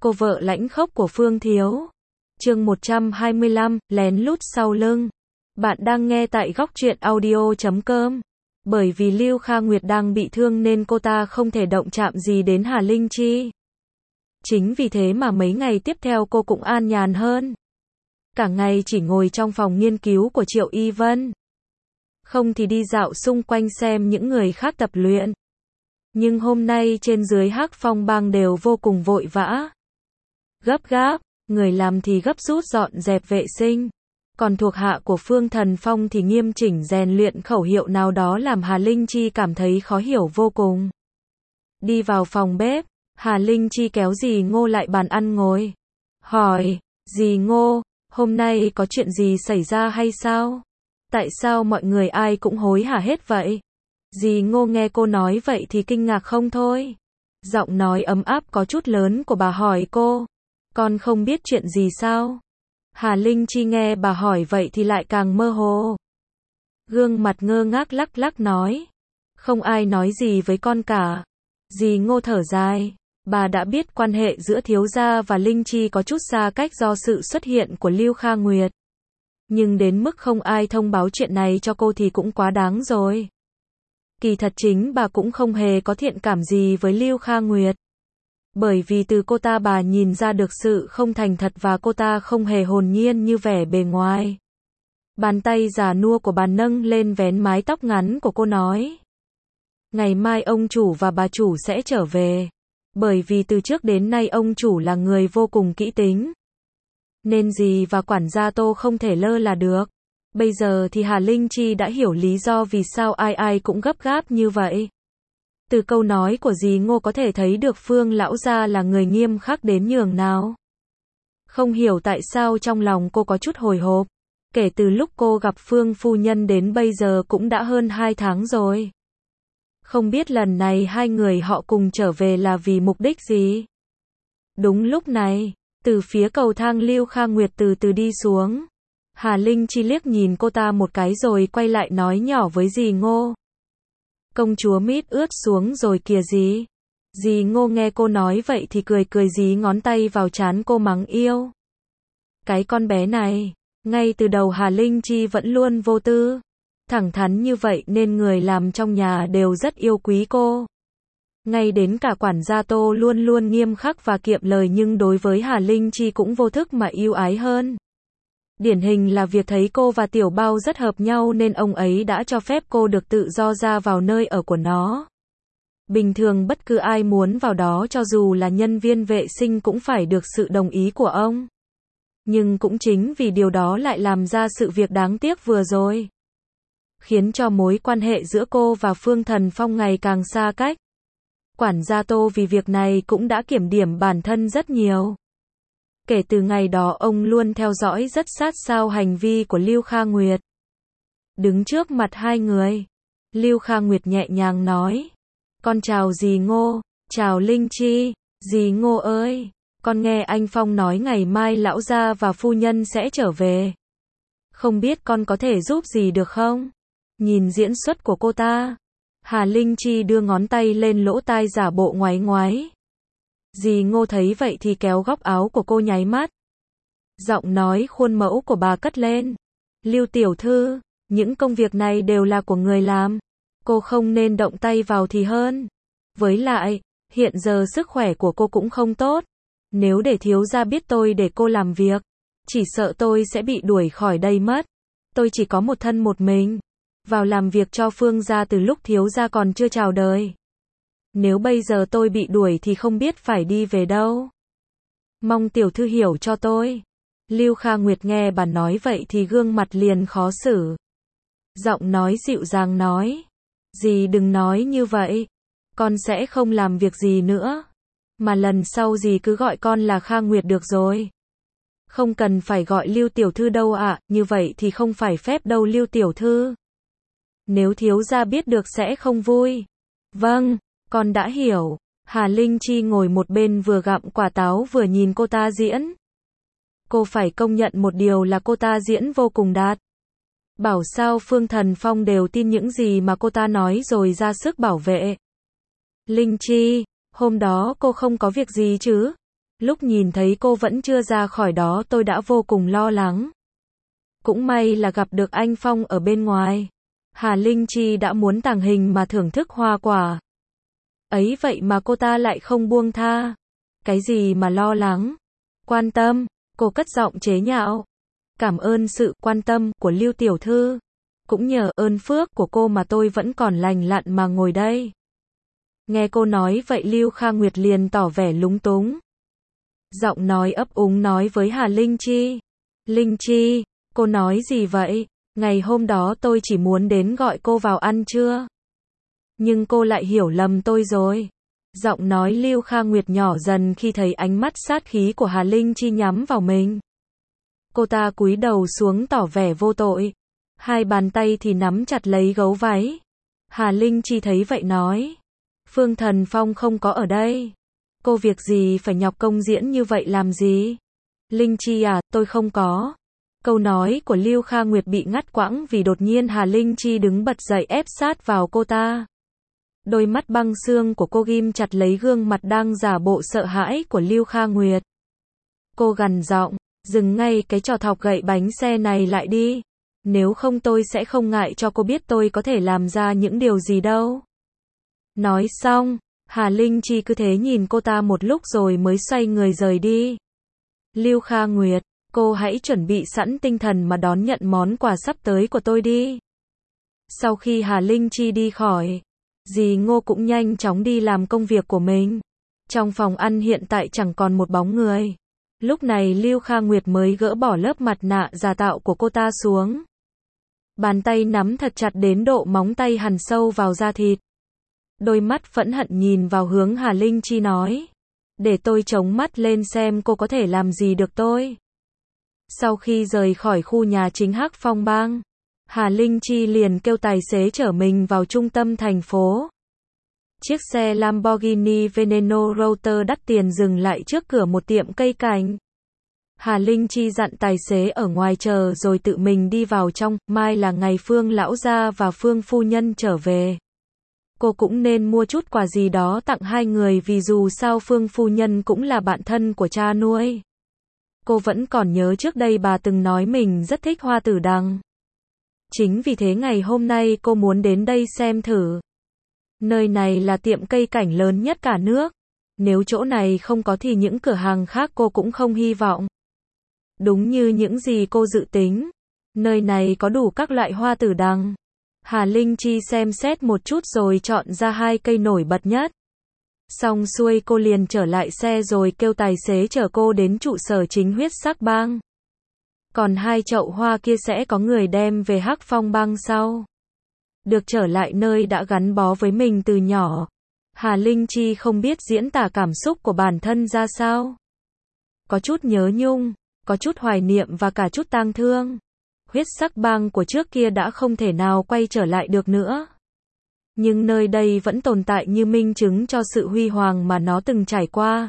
cô vợ lãnh khốc của Phương Thiếu. Chương 125, lén lút sau lưng. Bạn đang nghe tại góc truyện audio.com. Bởi vì Lưu Kha Nguyệt đang bị thương nên cô ta không thể động chạm gì đến Hà Linh Chi. Chính vì thế mà mấy ngày tiếp theo cô cũng an nhàn hơn. Cả ngày chỉ ngồi trong phòng nghiên cứu của Triệu Y Vân. Không thì đi dạo xung quanh xem những người khác tập luyện. Nhưng hôm nay trên dưới Hắc Phong bang đều vô cùng vội vã. Gấp gáp, người làm thì gấp rút dọn dẹp vệ sinh. Còn thuộc hạ của Phương Thần Phong thì nghiêm chỉnh rèn luyện khẩu hiệu nào đó làm Hà Linh Chi cảm thấy khó hiểu vô cùng. Đi vào phòng bếp, Hà Linh Chi kéo dì Ngô lại bàn ăn ngồi. Hỏi, dì Ngô, hôm nay có chuyện gì xảy ra hay sao? Tại sao mọi người ai cũng hối hả hết vậy? Dì Ngô nghe cô nói vậy thì kinh ngạc không thôi. Giọng nói ấm áp có chút lớn của bà hỏi cô. Con không biết chuyện gì sao? Hà Linh Chi nghe bà hỏi vậy thì lại càng mơ hồ. Gương mặt ngơ ngác lắc lắc nói. Không ai nói gì với con cả. Dì Ngô thở dài. Bà đã biết quan hệ giữa thiếu gia và Linh Chi có chút xa cách do sự xuất hiện của Lưu Kha Nguyệt. Nhưng đến mức không ai thông báo chuyện này cho cô thì cũng quá đáng rồi. Kỳ thật chính bà cũng không hề có thiện cảm gì với Lưu Kha Nguyệt. Bởi vì từ cô ta bà nhìn ra được sự không thành thật và cô ta không hề hồn nhiên như vẻ bề ngoài. Bàn tay già nua của bà nâng lên vén mái tóc ngắn của cô nói. Ngày mai ông chủ và bà chủ sẽ trở về. Bởi vì từ trước đến nay ông chủ là người vô cùng kỹ tính. Nên dì và quản gia Tô không thể lơ là được. Bây giờ thì Hà Linh Chi đã hiểu lý do vì sao ai ai cũng gấp gáp như vậy. Từ câu nói của dì Ngô có thể thấy được Phương lão gia là người nghiêm khắc đến nhường nào. Không hiểu tại sao trong lòng cô có chút hồi hộp. Kể từ lúc cô gặp Phương phu nhân đến bây giờ cũng đã hơn 2 tháng rồi. Không biết lần này hai người họ cùng trở về là vì mục đích gì? Đúng lúc này, từ phía cầu thang Lưu Kha Nguyệt từ từ đi xuống. Hà Linh Chi liếc nhìn cô ta một cái rồi quay lại nói nhỏ với dì Ngô. Công chúa mít ướt xuống rồi kìa dì. Dì Ngô nghe cô nói vậy thì cười cười dí ngón tay vào trán cô mắng yêu. Cái con bé này, ngay từ đầu Hà Linh Chi vẫn luôn vô tư. Thẳng thắn như vậy nên người làm trong nhà đều rất yêu quý cô. Ngay đến cả quản gia Tô luôn luôn nghiêm khắc và kiệm lời nhưng đối với Hà Linh Chi cũng vô thức mà yêu ái hơn. Điển hình là việc thấy cô và Tiểu Bao rất hợp nhau nên ông ấy đã cho phép cô được tự do ra vào nơi ở của nó. Bình thường bất cứ ai muốn vào đó cho dù là nhân viên vệ sinh cũng phải được sự đồng ý của ông. Nhưng cũng chính vì điều đó lại làm ra sự việc đáng tiếc vừa rồi. Khiến cho mối quan hệ giữa cô và Phương Thần Phong ngày càng xa cách. Quản gia Tô vì việc này cũng đã kiểm điểm bản thân rất nhiều. Kể từ ngày đó ông luôn theo dõi rất sát sao hành vi của Lưu Kha Nguyệt. Đứng trước mặt hai người, Lưu Kha Nguyệt nhẹ nhàng nói. Con chào dì Ngô, chào Linh Chi, dì Ngô ơi, con nghe anh Phong nói ngày mai lão gia và phu nhân sẽ trở về. Không biết con có thể giúp gì được không? Nhìn diễn xuất của cô ta, Hà Linh Chi đưa ngón tay lên lỗ tai giả bộ ngoáy ngoáy. Dì Ngô thấy vậy thì kéo góc áo của cô nháy mắt. Giọng nói khuôn mẫu của bà cất lên. Lưu tiểu thư, những công việc này đều là của người làm. Cô không nên động tay vào thì hơn. Với lại, hiện giờ sức khỏe của cô cũng không tốt. Nếu để thiếu gia biết tôi để cô làm việc, chỉ sợ tôi sẽ bị đuổi khỏi đây mất. Tôi chỉ có một thân một mình. Vào làm việc cho Phương gia từ lúc thiếu gia còn chưa chào đời. Nếu bây giờ tôi bị đuổi thì không biết phải đi về đâu. Mong tiểu thư hiểu cho tôi. Lưu Kha Nguyệt nghe bà nói vậy thì gương mặt liền khó xử. Giọng nói dịu dàng nói. Dì đừng nói như vậy. Con sẽ không làm việc gì nữa. Mà lần sau dì cứ gọi con là Kha Nguyệt được rồi. Không cần phải gọi Lưu tiểu thư đâu ạ, như vậy thì không phải phép đâu Lưu tiểu thư. Nếu thiếu gia biết được sẽ không vui. Vâng, con đã hiểu. Hà Linh Chi ngồi một bên vừa gặm quả táo vừa nhìn cô ta diễn. Cô phải công nhận một điều là cô ta diễn vô cùng đạt. Bảo sao Phương Thần Phong đều tin những gì mà cô ta nói rồi ra sức bảo vệ. Linh Chi, hôm đó cô không có việc gì chứ? Lúc nhìn thấy cô vẫn chưa ra khỏi đó tôi đã vô cùng lo lắng. Cũng may là gặp được anh Phong ở bên ngoài. Hà Linh Chi đã muốn tàng hình mà thưởng thức hoa quả. Ấy vậy mà cô ta lại không buông tha. Cái gì mà lo lắng? Quan tâm, cô cất giọng chế nhạo. Cảm ơn sự quan tâm của Lưu tiểu thư. Cũng nhờ ơn phước của cô mà tôi vẫn còn lành lặn mà ngồi đây. Nghe cô nói vậy Lưu Kha Nguyệt liền tỏ vẻ lúng túng. Giọng nói ấp úng nói với Hà Linh Chi. Linh Chi, cô nói gì vậy? Ngày hôm đó tôi chỉ muốn đến gọi cô vào ăn trưa. Nhưng cô lại hiểu lầm tôi rồi. Giọng nói Lưu Kha Nguyệt nhỏ dần khi thấy ánh mắt sát khí của Hà Linh Chi nhắm vào mình. Cô ta cúi đầu xuống tỏ vẻ vô tội. Hai bàn tay thì nắm chặt lấy gấu váy. Hà Linh Chi thấy vậy nói. Phương Thần Phong không có ở đây. Cô việc gì phải nhọc công diễn như vậy làm gì? Linh Chi à, tôi không có. Câu nói của Lưu Kha Nguyệt bị ngắt quãng vì đột nhiên Hà Linh Chi đứng bật dậy ép sát vào cô ta. Đôi mắt băng xương của cô ghim chặt lấy gương mặt đang giả bộ sợ hãi của Lưu Kha Nguyệt. Cô gằn giọng, dừng ngay cái trò thọc gậy bánh xe này lại đi. Nếu không tôi sẽ không ngại cho cô biết tôi có thể làm ra những điều gì đâu. Nói xong, Hà Linh Chi cứ thế nhìn cô ta một lúc rồi mới xoay người rời đi. Lưu Kha Nguyệt, cô hãy chuẩn bị sẵn tinh thần mà đón nhận món quà sắp tới của tôi đi. Sau khi Hà Linh Chi đi khỏi, dì Ngô cũng nhanh chóng đi làm công việc của mình. Trong phòng ăn hiện tại chẳng còn một bóng người. Lúc này Lưu Kha Nguyệt mới gỡ bỏ lớp mặt nạ giả tạo của cô ta xuống. Bàn tay nắm thật chặt đến độ móng tay hằn sâu vào da thịt. Đôi mắt phẫn hận nhìn vào hướng Hà Linh Chi nói. Để tôi chống mắt lên xem cô có thể làm gì được tôi. Sau khi rời khỏi khu nhà chính Hắc Phong Bang, Hà Linh Chi liền kêu tài xế chở mình vào trung tâm thành phố. Chiếc xe Lamborghini Veneno Router đắt tiền dừng lại trước cửa một tiệm cây cảnh. Hà Linh Chi dặn tài xế ở ngoài chờ rồi tự mình đi vào trong, mai là ngày Phương lão gia và Phương phu nhân trở về. Cô cũng nên mua chút quà gì đó tặng hai người vì dù sao Phương phu nhân cũng là bạn thân của cha nuôi. Cô vẫn còn nhớ trước đây bà từng nói mình rất thích hoa tử đằng. Chính vì thế ngày hôm nay cô muốn đến đây xem thử. Nơi này là tiệm cây cảnh lớn nhất cả nước. Nếu chỗ này không có thì những cửa hàng khác cô cũng không hy vọng. Đúng như những gì cô dự tính. Nơi này có đủ các loại hoa tử đằng. Hà Linh Chi xem xét một chút rồi chọn ra hai cây nổi bật nhất. Xong xuôi cô liền trở lại xe rồi kêu tài xế chở cô đến trụ sở chính Huyết Sắc Bang. Còn hai chậu hoa kia sẽ có người đem về Hắc Phong Bang sau. Được trở lại nơi đã gắn bó với mình từ nhỏ. Hà Linh Chi không biết diễn tả cảm xúc của bản thân ra sao. Có chút nhớ nhung, có chút hoài niệm và cả chút tang thương. Huyết Sắc Bang của trước kia đã không thể nào quay trở lại được nữa. Nhưng nơi đây vẫn tồn tại như minh chứng cho sự huy hoàng mà nó từng trải qua.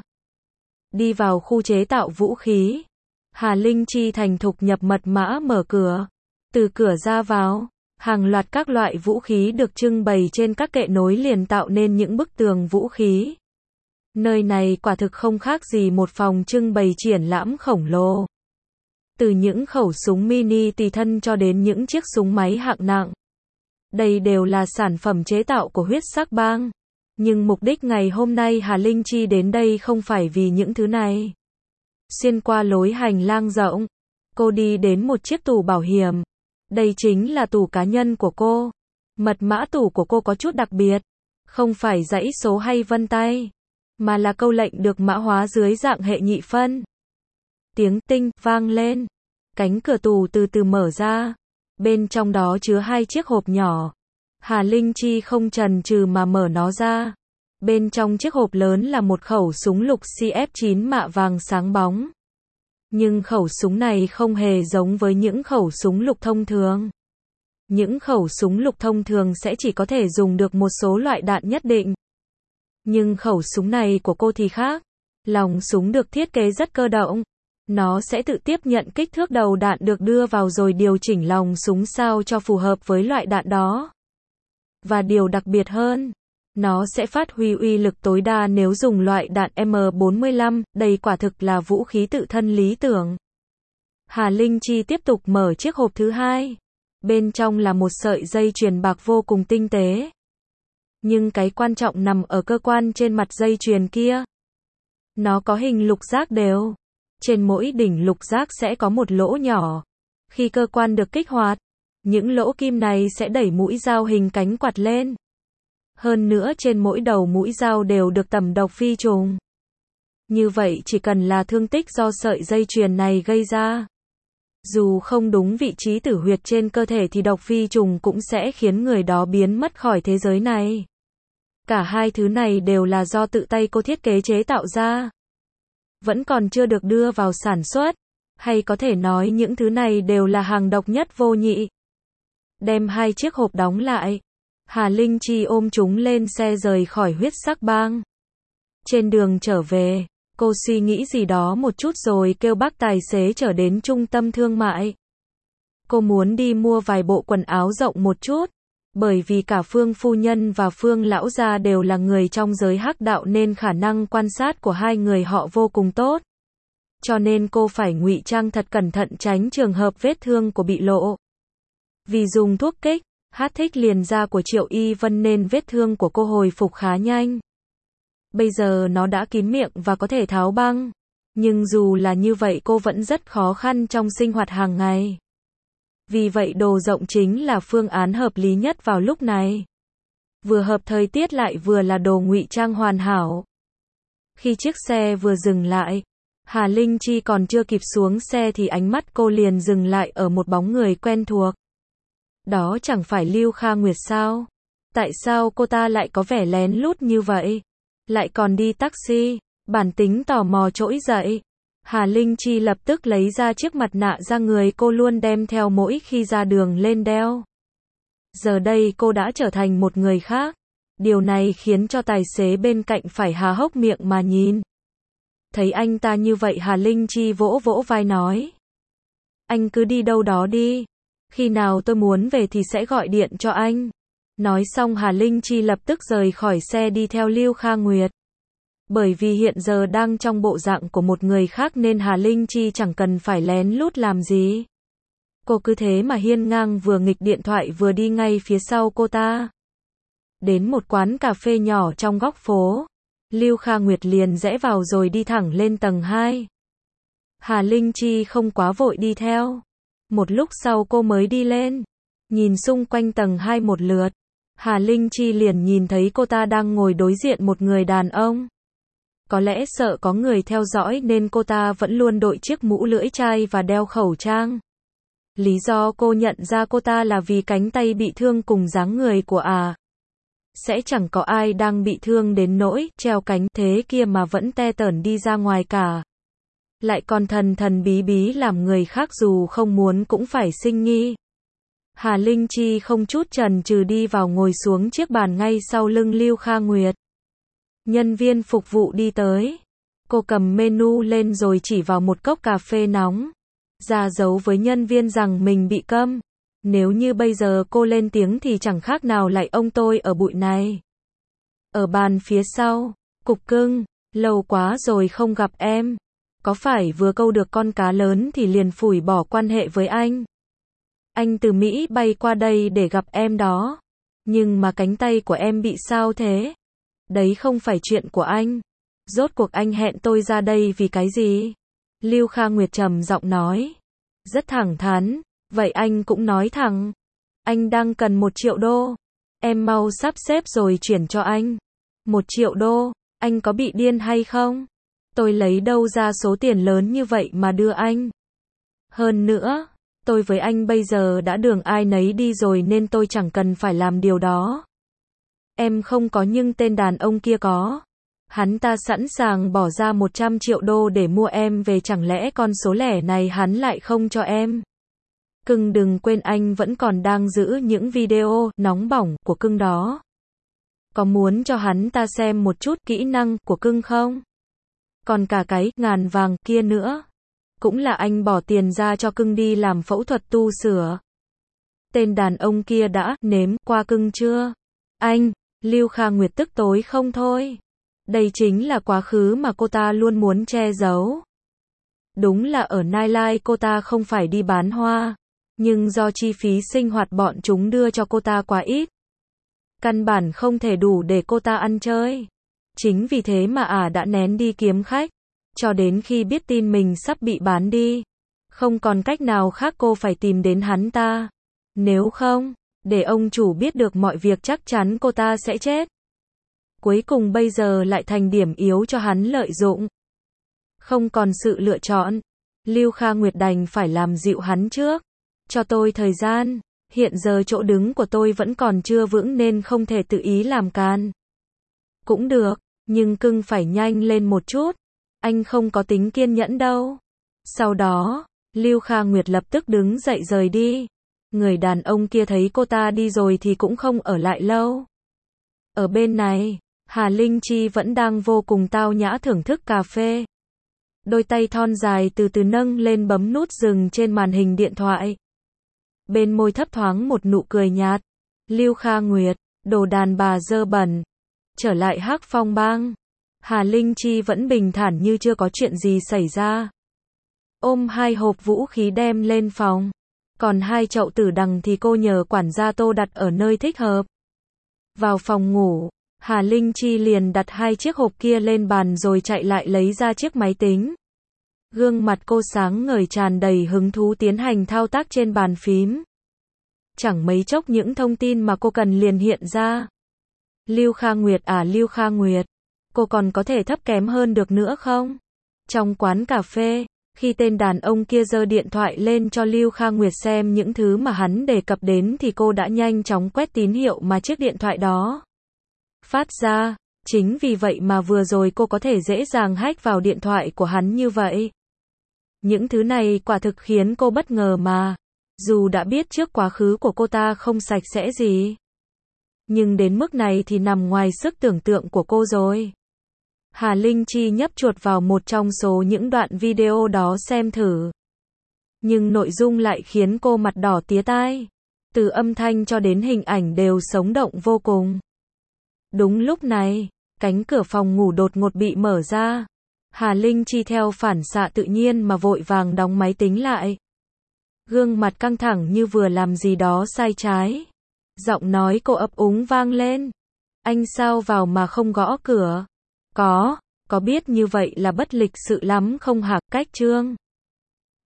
Đi vào khu chế tạo vũ khí. Hà Linh Chi thành thục nhập mật mã mở cửa. Từ cửa ra vào, hàng loạt các loại vũ khí được trưng bày trên các kệ nối liền tạo nên những bức tường vũ khí. Nơi này quả thực không khác gì một phòng trưng bày triển lãm khổng lồ. Từ những khẩu súng mini tùy thân cho đến những chiếc súng máy hạng nặng. Đây đều là sản phẩm chế tạo của Huyết Sắc Bang. Nhưng mục đích ngày hôm nay Hà Linh Chi đến đây không phải vì những thứ này. Xuyên qua lối hành lang rộng, cô đi đến một chiếc tủ bảo hiểm. Đây chính là tủ cá nhân của cô. Mật mã tủ của cô có chút đặc biệt. Không phải dãy số hay vân tay, mà là câu lệnh được mã hóa dưới dạng hệ nhị phân. Tiếng tinh vang lên. Cánh cửa tủ từ từ mở ra. Bên trong đó chứa hai chiếc hộp nhỏ. Hà Linh Chi không chần chừ mà mở nó ra. Bên trong chiếc hộp lớn là một khẩu súng lục CF9 mạ vàng sáng bóng. Nhưng khẩu súng này không hề giống với những khẩu súng lục thông thường. Những khẩu súng lục thông thường sẽ chỉ có thể dùng được một số loại đạn nhất định. Nhưng khẩu súng này của cô thì khác. Lòng súng được thiết kế rất cơ động. Nó sẽ tự tiếp nhận kích thước đầu đạn được đưa vào rồi điều chỉnh lòng súng sao cho phù hợp với loại đạn đó. Và điều đặc biệt hơn, Nó sẽ phát huy uy lực tối đa nếu dùng loại đạn M45, đây quả thực là vũ khí tự thân lý tưởng. Hà Linh Chi tiếp tục mở chiếc hộp thứ hai. Bên trong là một sợi dây chuyền bạc vô cùng tinh tế. Nhưng cái quan trọng nằm ở cơ quan trên mặt dây chuyền kia. Nó có hình lục giác đều. Trên mỗi đỉnh lục giác sẽ có một lỗ nhỏ. Khi cơ quan được kích hoạt, những lỗ kim này sẽ đẩy mũi dao hình cánh quạt lên. Hơn nữa trên mỗi đầu mũi dao đều được tẩm độc phi trùng. Như vậy chỉ cần là thương tích do sợi dây chuyền này gây ra. Dù không đúng vị trí tử huyệt trên cơ thể thì độc phi trùng cũng sẽ khiến người đó biến mất khỏi thế giới này. Cả hai thứ này đều là do tự tay cô thiết kế chế tạo ra. Vẫn còn chưa được đưa vào sản xuất. Hay có thể nói những thứ này đều là hàng độc nhất vô nhị. Đem hai chiếc hộp đóng lại. Hà Linh Chi ôm chúng lên xe rời khỏi huyết sắc bang. Trên đường trở về, cô suy nghĩ gì đó một chút rồi kêu bác tài xế chở đến trung tâm thương mại. Cô muốn đi mua vài bộ quần áo rộng một chút. Bởi vì cả Phương phu nhân và Phương lão gia đều là người trong giới hắc đạo nên khả năng quan sát của hai người họ vô cùng tốt. Cho nên cô phải ngụy trang thật cẩn thận tránh trường hợp vết thương của bị lộ. Vì dùng thuốc kích, thích liền da của Triệu Y Vân nên vết thương của cô hồi phục khá nhanh. Bây giờ nó đã kín miệng và có thể tháo băng. Nhưng dù là như vậy cô vẫn rất khó khăn trong sinh hoạt hàng ngày. Vì vậy đồ rộng chính là phương án hợp lý nhất vào lúc này. Vừa hợp thời tiết lại vừa là đồ ngụy trang hoàn hảo. Khi chiếc xe vừa dừng lại, Hà Linh Chi còn chưa kịp xuống xe thì ánh mắt cô liền dừng lại ở một bóng người quen thuộc. Đó chẳng phải Lưu Kha Nguyệt sao? Tại sao cô ta lại có vẻ lén lút như vậy? Lại còn đi taxi, bản tính tò mò trỗi dậy. Hà Linh Chi lập tức lấy ra chiếc mặt nạ da người cô luôn đem theo mỗi khi ra đường lên đeo. Giờ đây cô đã trở thành một người khác. Điều này khiến cho tài xế bên cạnh phải há hốc miệng mà nhìn. Thấy anh ta như vậy Hà Linh Chi vỗ vỗ vai nói. Anh cứ đi đâu đó đi. Khi nào tôi muốn về thì sẽ gọi điện cho anh. Nói xong Hà Linh Chi lập tức rời khỏi xe đi theo Lưu Kha Nguyệt. Bởi vì hiện giờ đang trong bộ dạng của một người khác nên Hà Linh Chi chẳng cần phải lén lút làm gì. Cô cứ thế mà hiên ngang vừa nghịch điện thoại vừa đi ngay phía sau cô ta. Đến một quán cà phê nhỏ trong góc phố. Lưu Kha Nguyệt liền rẽ vào rồi đi thẳng lên tầng 2. Hà Linh Chi không quá vội đi theo. Một lúc sau cô mới đi lên. Nhìn xung quanh tầng 2 một lượt. Hà Linh Chi liền nhìn thấy cô ta đang ngồi đối diện một người đàn ông. Có lẽ sợ có người theo dõi nên cô ta vẫn luôn đội chiếc mũ lưỡi chai và đeo khẩu trang. Lý do cô nhận ra cô ta là vì cánh tay bị thương cùng dáng người của sẽ chẳng có ai đang bị thương đến nỗi treo cánh thế kia mà vẫn te tởn đi ra ngoài cả. Lại còn thần thần bí bí làm người khác dù không muốn cũng phải sinh nghi. Hà Linh Chi không chút chần chừ đi vào ngồi xuống chiếc bàn ngay sau lưng Lưu Kha Nguyệt. Nhân viên phục vụ đi tới. Cô cầm menu lên rồi chỉ vào một cốc cà phê nóng. Ra dấu với nhân viên rằng mình bị câm. Nếu như bây giờ cô lên tiếng thì chẳng khác nào lại ông tôi ở bụi này. Ở bàn phía sau, Cục Cưng, lâu quá rồi không gặp em. Có phải vừa câu được con cá lớn thì liền phủi bỏ quan hệ với anh? Anh từ Mỹ bay qua đây để gặp em đó. Nhưng mà cánh tay của em bị sao thế? Đấy không phải chuyện của anh. Rốt cuộc anh hẹn tôi ra đây vì cái gì? Lưu Kha Nguyệt trầm giọng nói. Rất thẳng thắn. Vậy anh cũng nói thẳng. Anh đang cần 1 triệu đô. Em mau sắp xếp rồi chuyển cho anh. 1 triệu đô, anh có bị điên hay không? Tôi lấy đâu ra số tiền lớn như vậy mà đưa anh? Hơn nữa, tôi với anh bây giờ đã đường ai nấy đi rồi nên tôi chẳng cần phải làm điều đó. Em không có nhưng tên đàn ông kia có. Hắn ta sẵn sàng bỏ ra 100 triệu đô để mua em về, chẳng lẽ con số lẻ này hắn lại không cho em? Cưng đừng quên anh vẫn còn đang giữ những video nóng bỏng của cưng đó. Có muốn cho hắn ta xem một chút kỹ năng của cưng không? Còn cả cái ngàn vàng kia nữa. Cũng là anh bỏ tiền ra cho cưng đi làm phẫu thuật tu sửa. Tên đàn ông kia đã nếm qua cưng chưa? Anh, Lưu Kha Nguyệt tức tối không thôi. Đây chính là quá khứ mà cô ta luôn muốn che giấu. Đúng là ở Nai Lai cô ta không phải đi bán hoa, nhưng do chi phí sinh hoạt bọn chúng đưa cho cô ta quá ít, căn bản không thể đủ để cô ta ăn chơi. Chính vì thế mà đã nén đi kiếm khách, cho đến khi biết tin mình sắp bị bán đi. Không còn cách nào khác cô phải tìm đến hắn ta. Nếu không, để ông chủ biết được mọi việc chắc chắn cô ta sẽ chết. Cuối cùng bây giờ lại thành điểm yếu cho hắn lợi dụng. Không còn sự lựa chọn, Lưu Kha Nguyệt đành phải làm dịu hắn trước. Cho tôi thời gian, hiện giờ chỗ đứng của tôi vẫn còn chưa vững nên không thể tự ý làm can. Cũng được, nhưng cưng phải nhanh lên một chút. Anh không có tính kiên nhẫn đâu. Sau đó, Lưu Kha Nguyệt lập tức đứng dậy rời đi. Người đàn ông kia thấy cô ta đi rồi thì cũng không ở lại lâu. Ở bên này, Hà Linh Chi vẫn đang vô cùng tao nhã thưởng thức cà phê. Đôi tay thon dài từ từ nâng lên bấm nút dừng trên màn hình điện thoại. Bên môi thấp thoáng một nụ cười nhạt. Lưu Kha Nguyệt, đồ đàn bà dơ bẩn. Trở lại Hắc Phong Bang. Hà Linh Chi vẫn bình thản như chưa có chuyện gì xảy ra. Ôm 2 hộp vũ khí đem lên phòng. Còn 2 chậu tử đằng thì cô nhờ quản gia Tô đặt ở nơi thích hợp. Vào phòng ngủ, Hà Linh Chi liền đặt 2 chiếc hộp kia lên bàn rồi chạy lại lấy ra chiếc máy tính. Gương mặt cô sáng ngời tràn đầy hứng thú tiến hành thao tác trên bàn phím. Chẳng mấy chốc những thông tin mà cô cần liền hiện ra. Lưu Kha Nguyệt Lưu Kha Nguyệt, cô còn có thể thấp kém hơn được nữa không? Trong quán cà phê, khi tên đàn ông kia giơ điện thoại lên cho Lưu Kha Nguyệt xem những thứ mà hắn đề cập đến thì cô đã nhanh chóng quét tín hiệu mà chiếc điện thoại đó phát ra. Chính vì vậy mà vừa rồi cô có thể dễ dàng hack vào điện thoại của hắn như vậy. Những thứ này quả thực khiến cô bất ngờ mà. Dù đã biết trước quá khứ của cô ta không sạch sẽ gì, nhưng đến mức này thì nằm ngoài sức tưởng tượng của cô rồi. Hà Linh Chi nhấp chuột vào một trong số những đoạn video đó xem thử. Nhưng nội dung lại khiến cô mặt đỏ tía tai. Từ âm thanh cho đến hình ảnh đều sống động vô cùng. Đúng lúc này, cánh cửa phòng ngủ đột ngột bị mở ra. Hà Linh Chi theo phản xạ tự nhiên mà vội vàng đóng máy tính lại. Gương mặt căng thẳng như vừa làm gì đó sai trái. Giọng nói cô ấp úng vang lên. Anh sao vào mà không gõ cửa? Có biết như vậy là bất lịch sự lắm không hả? Cách Trương